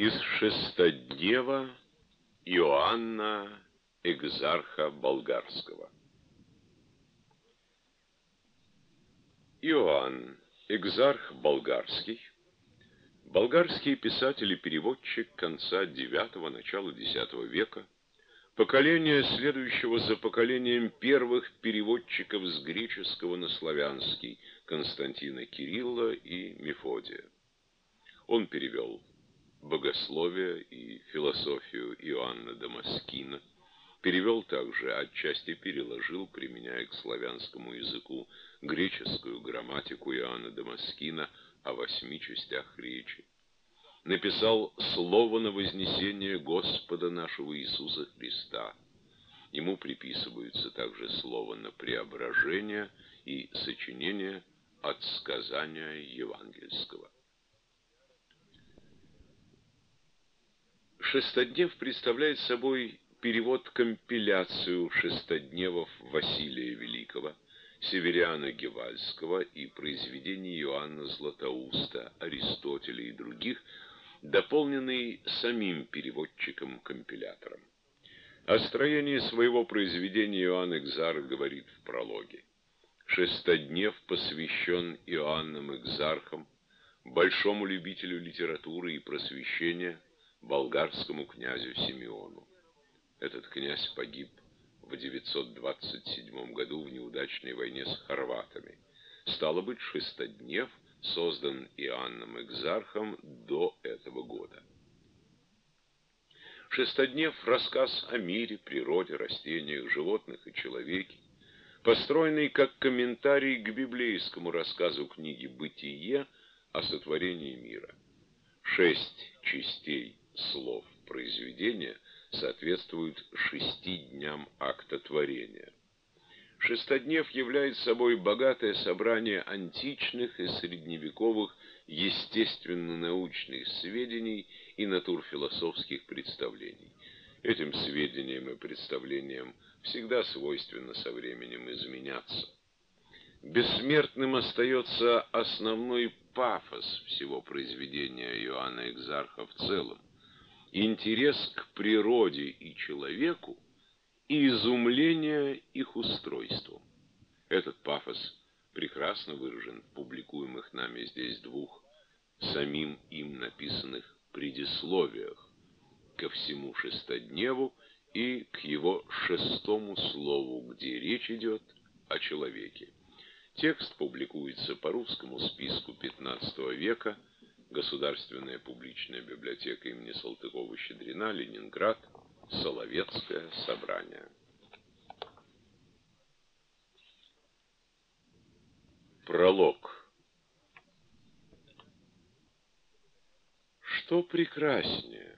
Из шестоднева Иоанна Экзарха Болгарского. Иоанн Экзарх Болгарский, болгарский писатель и переводчик конца IX – начала X века, поколение, следующего за поколением первых переводчиков с греческого на славянский Константина Кирилла и Мефодия. Он перевел богословие и философию Иоанна Дамаскина, перевел также, отчасти переложил, применяя к славянскому языку, греческую грамматику Иоанна Дамаскина о 8 частях речи. Написал «Слово на вознесение Господа нашего Иисуса Христа». Ему приписываются также «Слово на преображение» и сочинение «От сказания евангельского». Шестоднев представляет собой перевод-компиляцию шестодневов Василия Великого, Севериана Гевальского и произведений Иоанна Златоуста, Аристотеля и других, дополненный самим переводчиком-компилятором. О строении своего произведения Иоанн Экзарх говорит в прологе. Шестоднев посвящен Иоанном Экзархом, большому любителю литературы и просвещения, болгарскому князю Симеону. Этот князь погиб в 927 году в неудачной войне с хорватами. Стало быть, шестоднев создан Иоанном Экзархом до этого года. Шестоднев – рассказ о мире, природе, растениях, животных и человеке, построенный как комментарий к библейскому рассказу книги «Бытие» о сотворении мира. 6 частей слов произведения соответствуют 6 дням акта творения. Шестоднев является собой богатое собрание античных и средневековых естественно-научных сведений и натурфилософских представлений. Этим сведениям и представлениям всегда свойственно со временем изменяться. Бессмертным остается основной пафос всего произведения Иоанна Экзарха в целом, интерес к природе и человеку и изумление их устройством. Этот пафос прекрасно выражен в публикуемых нами здесь 2 самим им написанных предисловиях ко всему шестодневу и к его 6-му слову, где речь идет о человеке. Текст публикуется по русскому списку XV века, Государственная публичная библиотека имени Салтыкова-Щедрина, Ленинград, Соловецкое собрание. Пролог. Что прекраснее,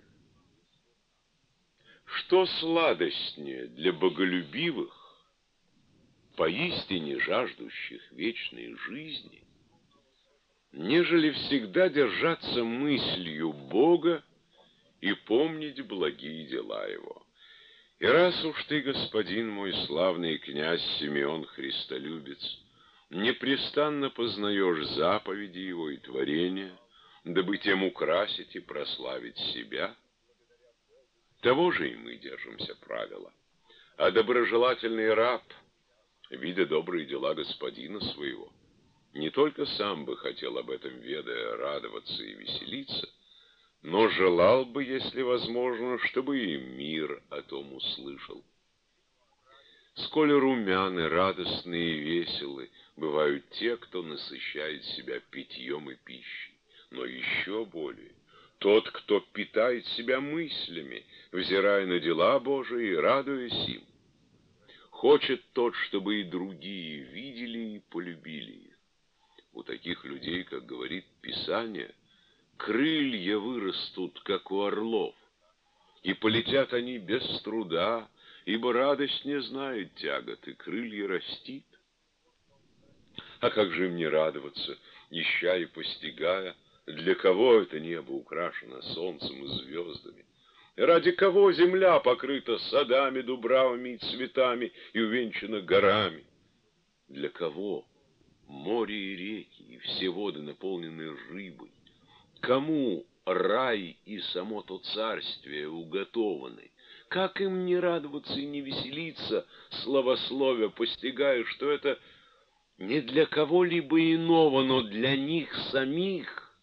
что сладостнее для боголюбивых, поистине жаждущих вечной жизни, нежели всегда держаться мыслью Бога и помнить благие дела Его. И раз уж ты, господин мой славный князь Симеон Христолюбец, непрестанно познаешь заповеди Его и творения, дабы тем украсить и прославить себя, того же и мы держимся правила. А доброжелательный раб, видя добрые дела господина своего, не только сам бы хотел об этом ведая радоваться и веселиться, но желал бы, если возможно, чтобы и мир о том услышал. Сколь румяны, радостные и веселы бывают те, кто насыщает себя питьем и пищей, но еще более тот, кто питает себя мыслями, взирая на дела Божии и радуясь им. Хочет тот, чтобы и другие видели и полюбили их. У таких людей, как говорит Писание, крылья вырастут, как у орлов, и полетят они без труда, ибо радость не знает тягот, и крылья растит. А как же им не радоваться, ища и постигая, для кого это небо украшено солнцем и звездами? Ради кого земля покрыта садами, дубравами и цветами и увенчана горами? Для кого море и реки, и все воды наполнены рыбой? Кому рай и само то царствие уготованы. Как им не радоваться и не веселиться, славословя, постигая, что это не для кого-либо иного, но для них самих?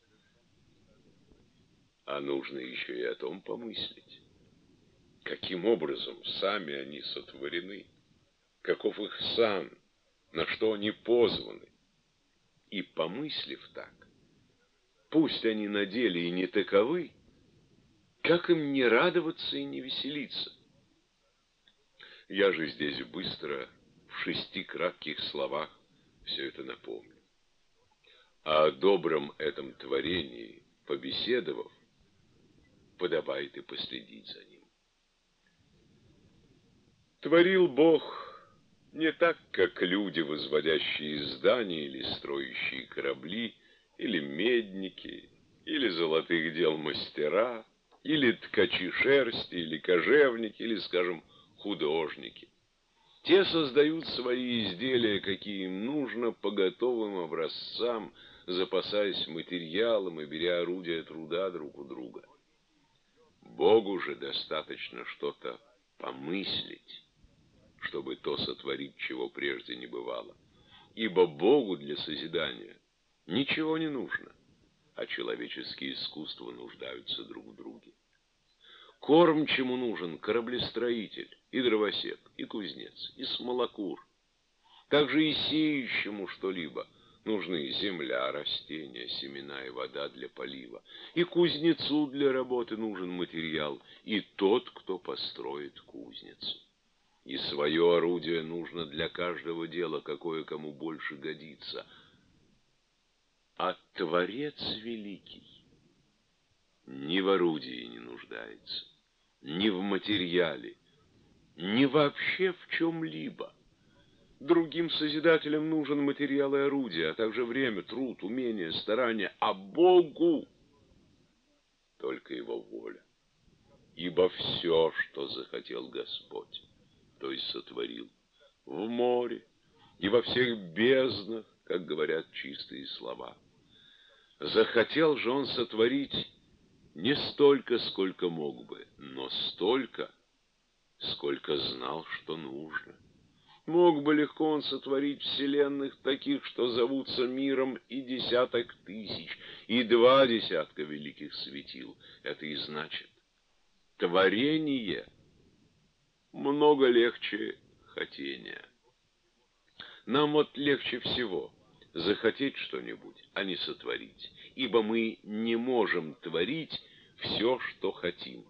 А нужно еще и о том помыслить, каким образом сами они сотворены, каков их сан, на что они позваны. И, помыслив так, пусть они на деле и не таковы, как им не радоваться и не веселиться? Я же здесь быстро, в 6 кратких словах, все это напомню. А о добром этом творении, побеседовав, подобает и последить за ним. Творил Бог не так, как люди, возводящие здания или строящие корабли, или медники, или золотых дел мастера, или ткачи шерсти, или кожевники, или, скажем, художники. Те создают свои изделия, какие им нужно, по готовым образцам, запасаясь материалом и беря орудия труда друг у друга. Богу же достаточно что-то помыслить, чтобы то сотворить, чего прежде не бывало. Ибо Богу для созидания ничего не нужно, а человеческие искусства нуждаются друг в друге. Кормчему нужен кораблестроитель, и дровосек, и кузнец, и смолокур. Также и сеющему что-либо нужны земля, растения, семена и вода для полива. И кузнецу для работы нужен материал, и тот, кто построит кузницу. И свое орудие нужно для каждого дела, какое кому больше годится. А Творец Великий ни в орудии не нуждается, ни в материале, ни вообще в чем-либо. Другим созидателям нужен материал и орудие, а также время, труд, умение, старание, а Богу только Его воля. Ибо все, что захотел Господь, то есть сотворил в море и во всех безднах, как говорят чистые слова. Захотел же Он сотворить не столько, сколько мог бы, но столько, сколько знал, что нужно. Мог бы легко Он сотворить вселенных таких, что зовутся миром, и 10 тысяч, и 2 десятка великих светил. Это и значит, творение много легче хотения. Нам вот легче всего захотеть что-нибудь, а не сотворить, ибо мы не можем творить все, что хотим.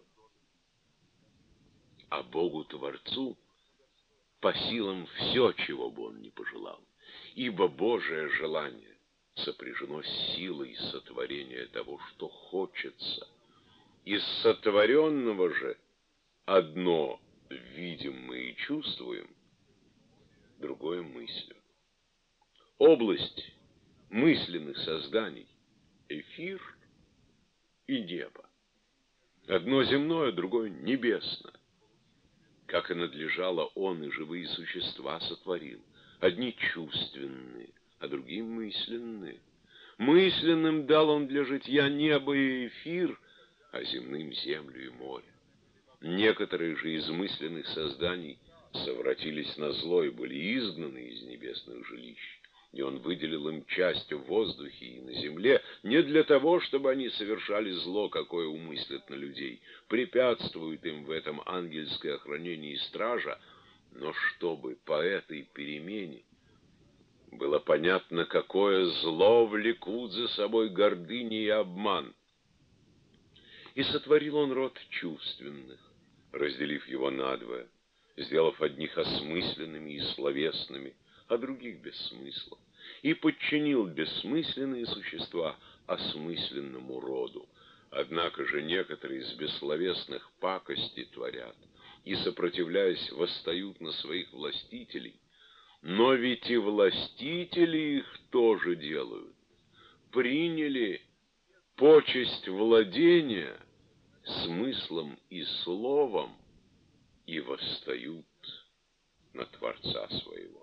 А Богу-творцу по силам все, чего бы Он ни пожелал, ибо Божие желание сопряжено с силой сотворения того, что хочется. Из сотворенного же одно видим мы и чувствуем, другое мыслим. Область мысленных созданий — эфир и небо. Одно земное, другое небесное. Как и надлежало, Он и живые существа сотворил. Одни чувственные, а другие мысленные. Мысленным дал Он для житья небо и эфир, а земным землю и море. Некоторые же из мысленных созданий совратились на зло и были изгнаны из небесных жилищ. И Он выделил им часть в воздухе и на земле не для того, чтобы они совершали зло, какое умыслят на людей, препятствует им в этом ангельское охранение и стража, но чтобы по этой перемене было понятно, какое зло влекут за собой гордыня и обман. И сотворил Он род чувственных, разделив его надвое, сделав одних осмысленными и словесными, а других без смысла, и подчинил бессмысленные существа осмысленному роду. Однако же некоторые из бессловесных пакости творят и, сопротивляясь, восстают на своих властителей, но ведь и властители их тоже делают. Приняли почесть владения смыслом и словом и восстают на Творца своего.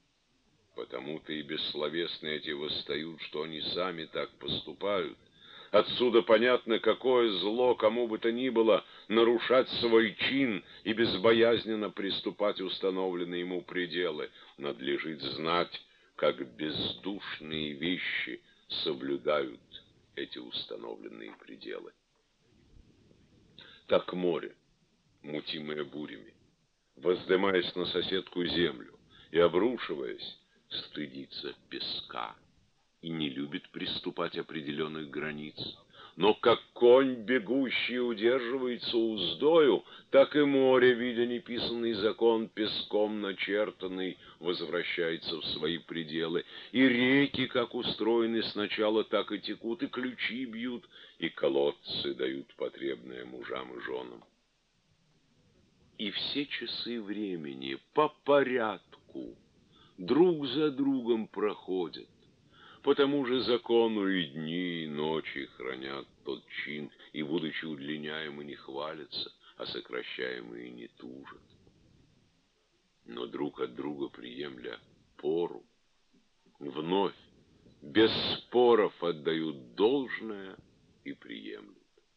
Потому-то и бессловесные эти восстают, что они сами так поступают, Отсюда понятно, какое зло кому бы то ни было нарушать свой чин и безбоязненно приступать установленные ему пределы. Надлежит знать, как бездушные вещи соблюдают эти установленные пределы. Так море, мутимое бурями, воздымаясь на соседскую землю и обрушиваясь, стыдится песка и не любит приступать определенных границ. Но как конь, бегущий, удерживается уздою, так и море, видя неписанный закон, песком начертанный, возвращается в свои пределы. И реки, как устроены сначала, так и текут, и ключи бьют, и колодцы дают потребное мужам и женам. И все часы времени по порядку друг за другом проходят. По тому же закону и дни, и ночи хранят тот чин, и, будучи удлиняемы, не хвалятся, а сокращаемые не тужат. Но друг от друга приемля пору, вновь, без споров отдают должное и приемлют.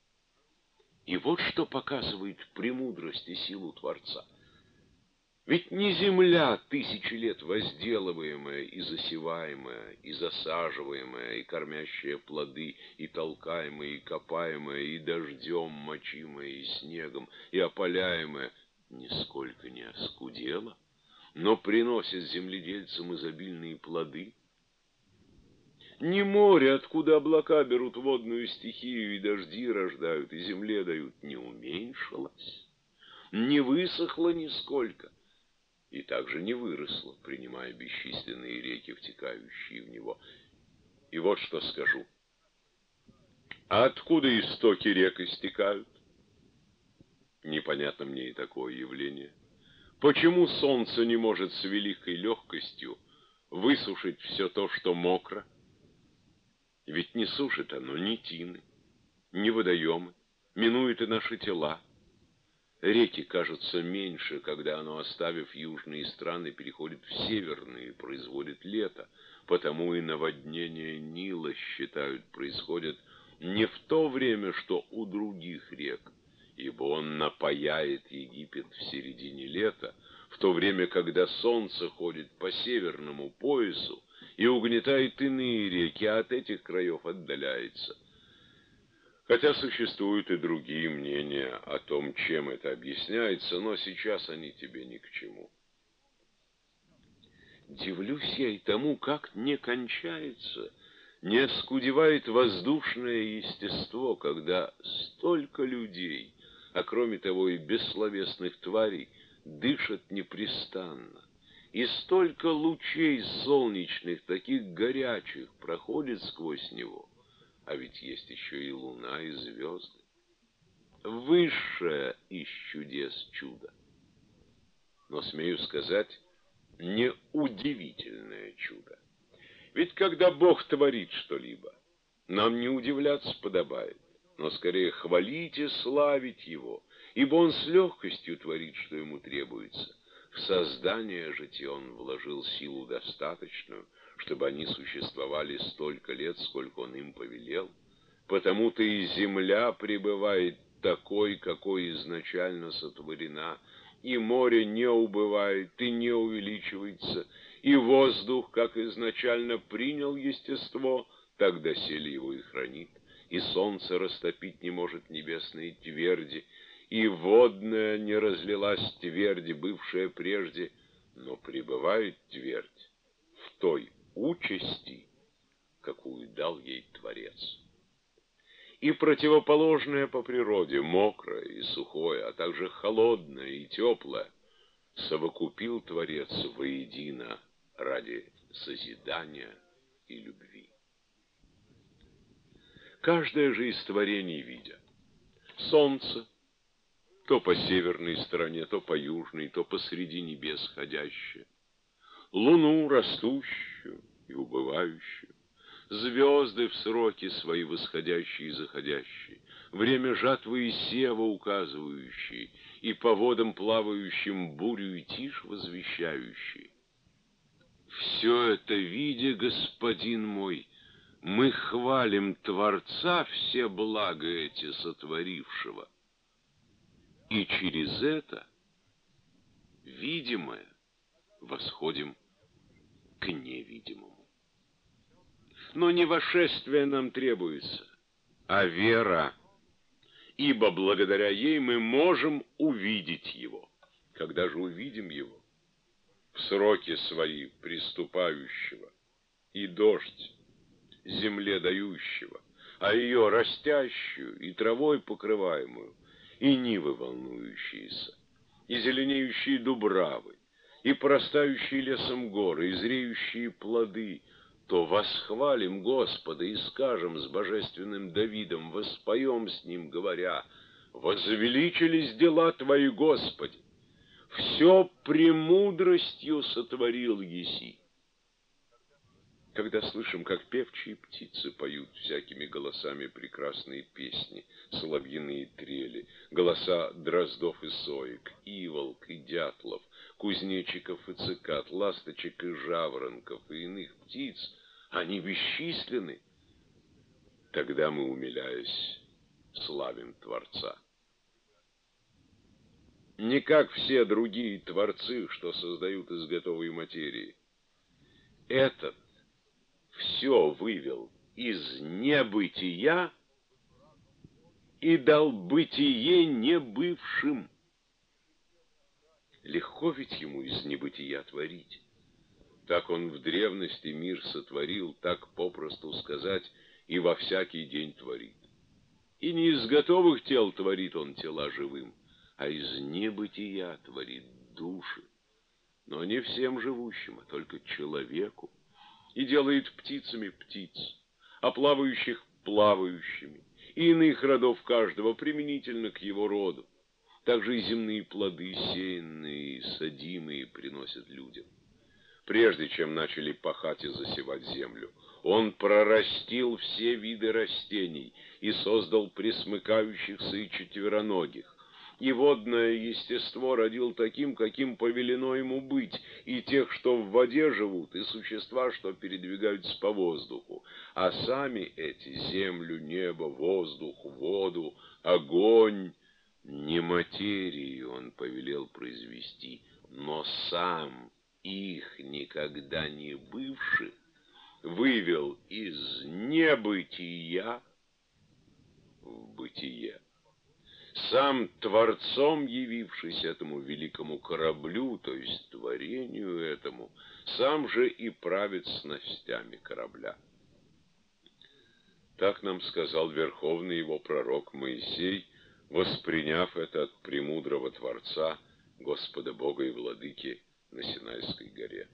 И вот что показывает премудрость и силу Творца. Ведь не земля, тысячи лет возделываемая и засеваемая, и засаживаемая, и кормящая плоды, и толкаемая, и копаемая, и дождем мочимая, и снегом, и опаляемая, нисколько не оскудела, но приносит земледельцам изобильные плоды. Не море, откуда облака берут водную стихию, и дожди рождают, и земле дают, не уменьшилось, не высохло нисколько, и также не выросло, принимая бесчисленные реки, втекающие в него. И вот что скажу. А откуда истоки рек истекают? Непонятно мне и такое явление. Почему солнце не может с великой легкостью высушить все то, что мокро? Ведь не сушит оно ни тины, ни водоемы, минует и наши тела. Реки кажутся меньше, когда оно, оставив южные страны, переходит в северные, производит лето. Потому и наводнения Нила, считают, происходят не в то время, что у других рек, ибо он напояет Египет в середине лета, в то время, когда солнце ходит по северному поясу и угнетает иные реки, а от этих краев отдаляется. Хотя существуют и другие мнения о том, чем это объясняется, но сейчас они тебе ни к чему. Дивлюсь я и тому, как не кончается, не оскудевает воздушное естество, когда столько людей, а кроме того и бессловесных тварей, дышат непрестанно, и столько лучей солнечных, таких горячих, проходит сквозь него. А ведь есть еще и луна, и звезды. Высшее из чудес чудо. Но, смею сказать, не удивительное чудо. Ведь когда Бог творит что-либо, нам не удивляться подобает, но скорее хвалить и славить Его, ибо Он с легкостью творит, что Ему требуется. В создание же Он вложил силу достаточную, чтобы они существовали столько лет, сколько Он им повелел. Потому-то и земля пребывает такой, какой изначально сотворена, и море не убывает и не увеличивается, и воздух, как изначально принял естество, так доселе его и хранит, и солнце растопить не может небесные тверди, и водная не разлилась тверди, бывшая прежде, но пребывает твердь в той участи, какую дал ей Творец. И противоположное по природе, мокрое и сухое, а также холодное и теплое, совокупил Творец воедино ради созидания и любви. Каждое же из творений видя солнце, то по северной стороне, то по южной, то посреди небес ходящее, луну растущую и убывающую, звезды в сроки свои восходящие и заходящие, время жатвы и сева указывающие, и по водам плавающим бурю и тишь возвещающие. Все это, видя, господин мой, мы хвалим Творца, все блага эти сотворившего, и через это, видимое, восходим к невидимому. Но не вошествие нам требуется, а вера, ибо благодаря ей мы можем увидеть его. Когда же увидим его? В сроки свои приступающего, и дождь земле дающего, а ее растящую и травой покрываемую, и нивы волнующиеся, и зеленеющие дубравы, и порастающие лесом горы, и зреющие плоды, то восхвалим Господа и скажем с божественным Давидом, воспоем с ним, говоря: «Возвеличились дела Твои, Господи, все премудростью сотворил еси». Когда слышим, как певчие птицы поют всякими голосами прекрасные песни, соловьиные трели, голоса дроздов и соек, иволк и дятлов, кузнечиков и цикад, ласточек и жаворонков и иных птиц, они бесчисленны, тогда мы, умиляясь, славим Творца. Не как все другие творцы, что создают из готовой материи. Этот все вывел из небытия и дал бытие небывшим. Легко ведь ему из небытия творить. Так он в древности мир сотворил, так попросту сказать, и во всякий день творит. И не из готовых тел творит он тела живым, а из небытия творит души. Но не всем живущим, а только человеку. И делает птицами птиц, а плавающих плавающими, и иных родов каждого применительно к его роду. Также и земные плоды, сеянные и садимые, приносят людям. Прежде чем начали пахать и засевать землю, он прорастил все виды растений и создал пресмыкающихся и четвероногих. И водное естество родил таким, каким повелено ему быть, и тех, что в воде живут, и существа, что передвигаются по воздуху. А сами эти — землю, небо, воздух, воду, огонь — не материю он повелел произвести, но сам их, никогда не бывших, вывел из небытия в бытие. Сам Творцом явившись этому великому кораблю, то есть творению этому, сам же и правит снастями корабля. Так нам сказал верховный его пророк Моисей, восприняв это от премудрого Творца, Господа Бога и Владыки на Синайской горе.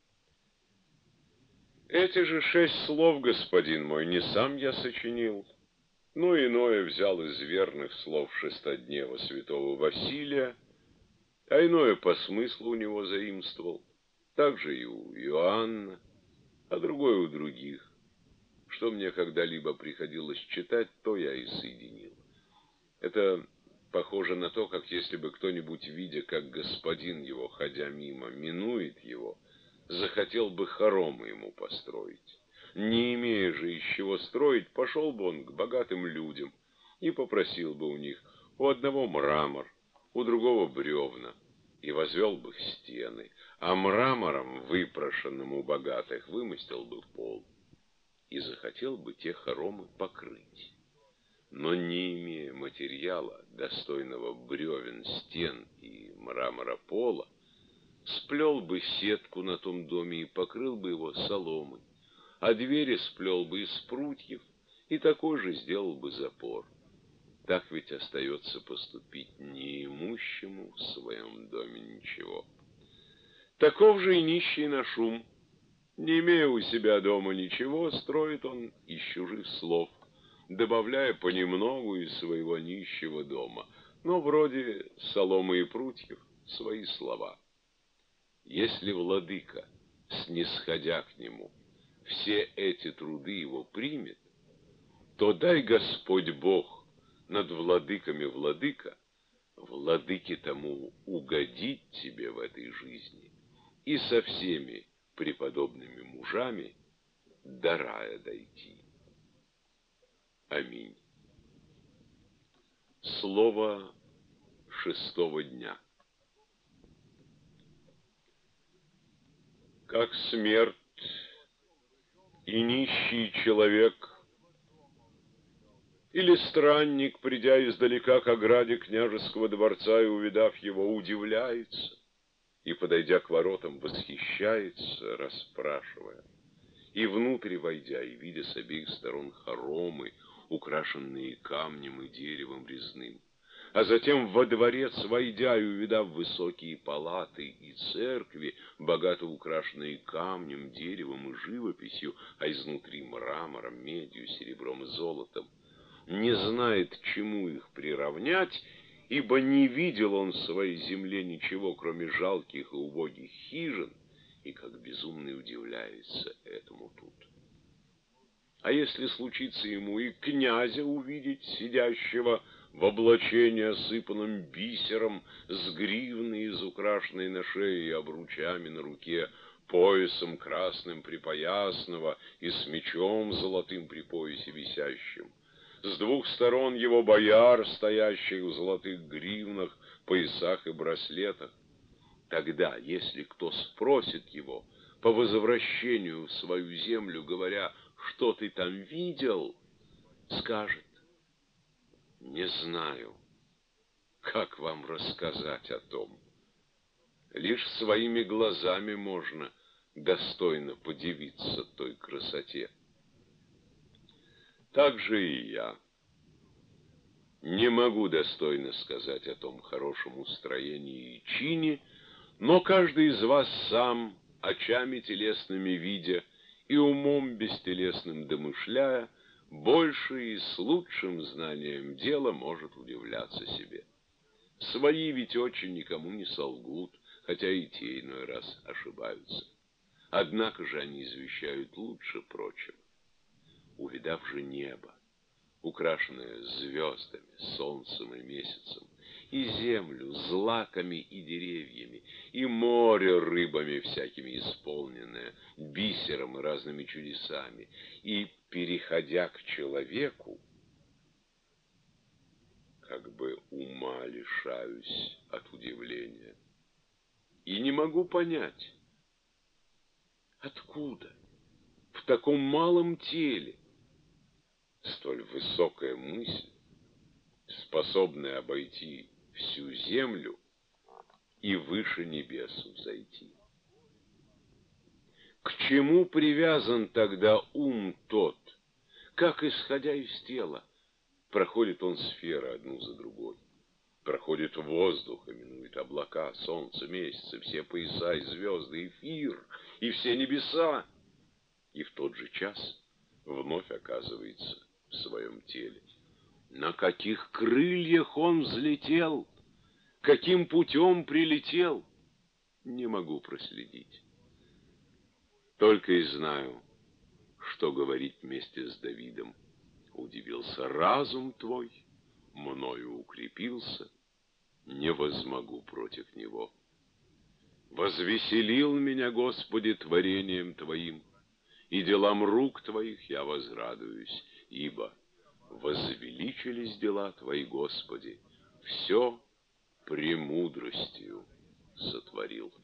Эти же 6 слов, господин мой, не сам я сочинил, но иное взял из верных слов шестоднева святого Василия, а иное по смыслу у него заимствовал, также и у Иоанна, а другое у других. Что мне когда-либо приходилось читать, то я и соединил. Это похоже на то, как если бы кто-нибудь, видя, как господин его, ходя мимо, минует его, захотел бы хоромы ему построить. Не имея же из чего строить, пошел бы он к богатым людям и попросил бы у них: у одного мрамор, у другого бревна, и возвел бы стены, а мрамором, выпрошенным у богатых, вымостил бы пол, и захотел бы те хоромы покрыть. Но не имея материала, достойного бревен, стен и мрамора пола, сплел бы сетку на том доме и покрыл бы его соломой, а двери сплел бы из прутьев и такой же сделал бы запор. Так ведь остается поступить неимущему в своем доме ничего. Таков же и нищий на шум. Не имея у себя дома ничего, строит он из чужих слов, добавляя понемногу из своего нищего дома, но вроде соломы и прутьев свои слова. Если владыка, снисходя к нему, все эти труды его примет, то дай Господь Бог над владыками владыка, владыке тому угодить тебе в этой жизни и со всеми преподобными мужами до рая дойти. Аминь. Слово 6-го дня. Как смерть и нищий человек, или странник, придя издалека к ограде княжеского дворца и увидав его, удивляется, и, подойдя к воротам, восхищается, расспрашивая, и внутрь войдя, и видя с обеих сторон хоромы, украшенные камнем и деревом резным, а затем во дворец войдя и увидав высокие палаты и церкви, богато украшенные камнем, деревом и живописью, а изнутри мрамором, медью, серебром и золотом, не знает, чему их приравнять, ибо не видел он в своей земле ничего, кроме жалких и убогих хижин, и как безумный удивляется этому тут. А если случится ему и князя увидеть, сидящего в облачении, осыпанном бисером, с гривной изукрашенной на шее и обручами на руке, поясом красным припоясного и с мечом золотым при поясе висящим, с двух сторон его бояр, стоящих в золотых гривнах, поясах и браслетах, тогда, если кто спросит его по возвращению в свою землю, говоря, что ты там видел, скажет: не знаю, как вам рассказать о том. Лишь своими глазами можно достойно подивиться той красоте. Так же и я не могу достойно сказать о том хорошем устроении и чине, но каждый из вас сам, очами телесными видя и умом бестелесным домышляя, больше и с лучшим знанием дела может удивляться себе. Свои ведь очень никому не солгут, хотя и те иной раз ошибаются. Однако же они извещают лучше прочих. Увидав же небо, украшенное звездами, солнцем и месяцем, и землю злаками и деревьями, и море рыбами всякими исполненное, бисером и разными чудесами, и, переходя к человеку, как бы ума лишаюсь от удивления, и не могу понять, откуда в таком малом теле столь высокая мысль, способная обойти всю землю и выше небес взойти. К чему привязан тогда ум тот, как, исходя из тела, проходит он сферы одну за другой, проходит воздух, именует облака, солнце, месяцы, все пояса и звезды, эфир, и все небеса, и в тот же час вновь оказывается в своем теле. На каких крыльях он взлетел, каким путем прилетел, не могу проследить. Только и знаю, что говорить вместе с Давидом: удивился разум твой, мною укрепился, не возмогу против него. Возвеселил меня, Господи, творением Твоим, и делам рук Твоих я возрадуюсь, ибо возвеличились дела Твои, Господи, все премудростью сотворил.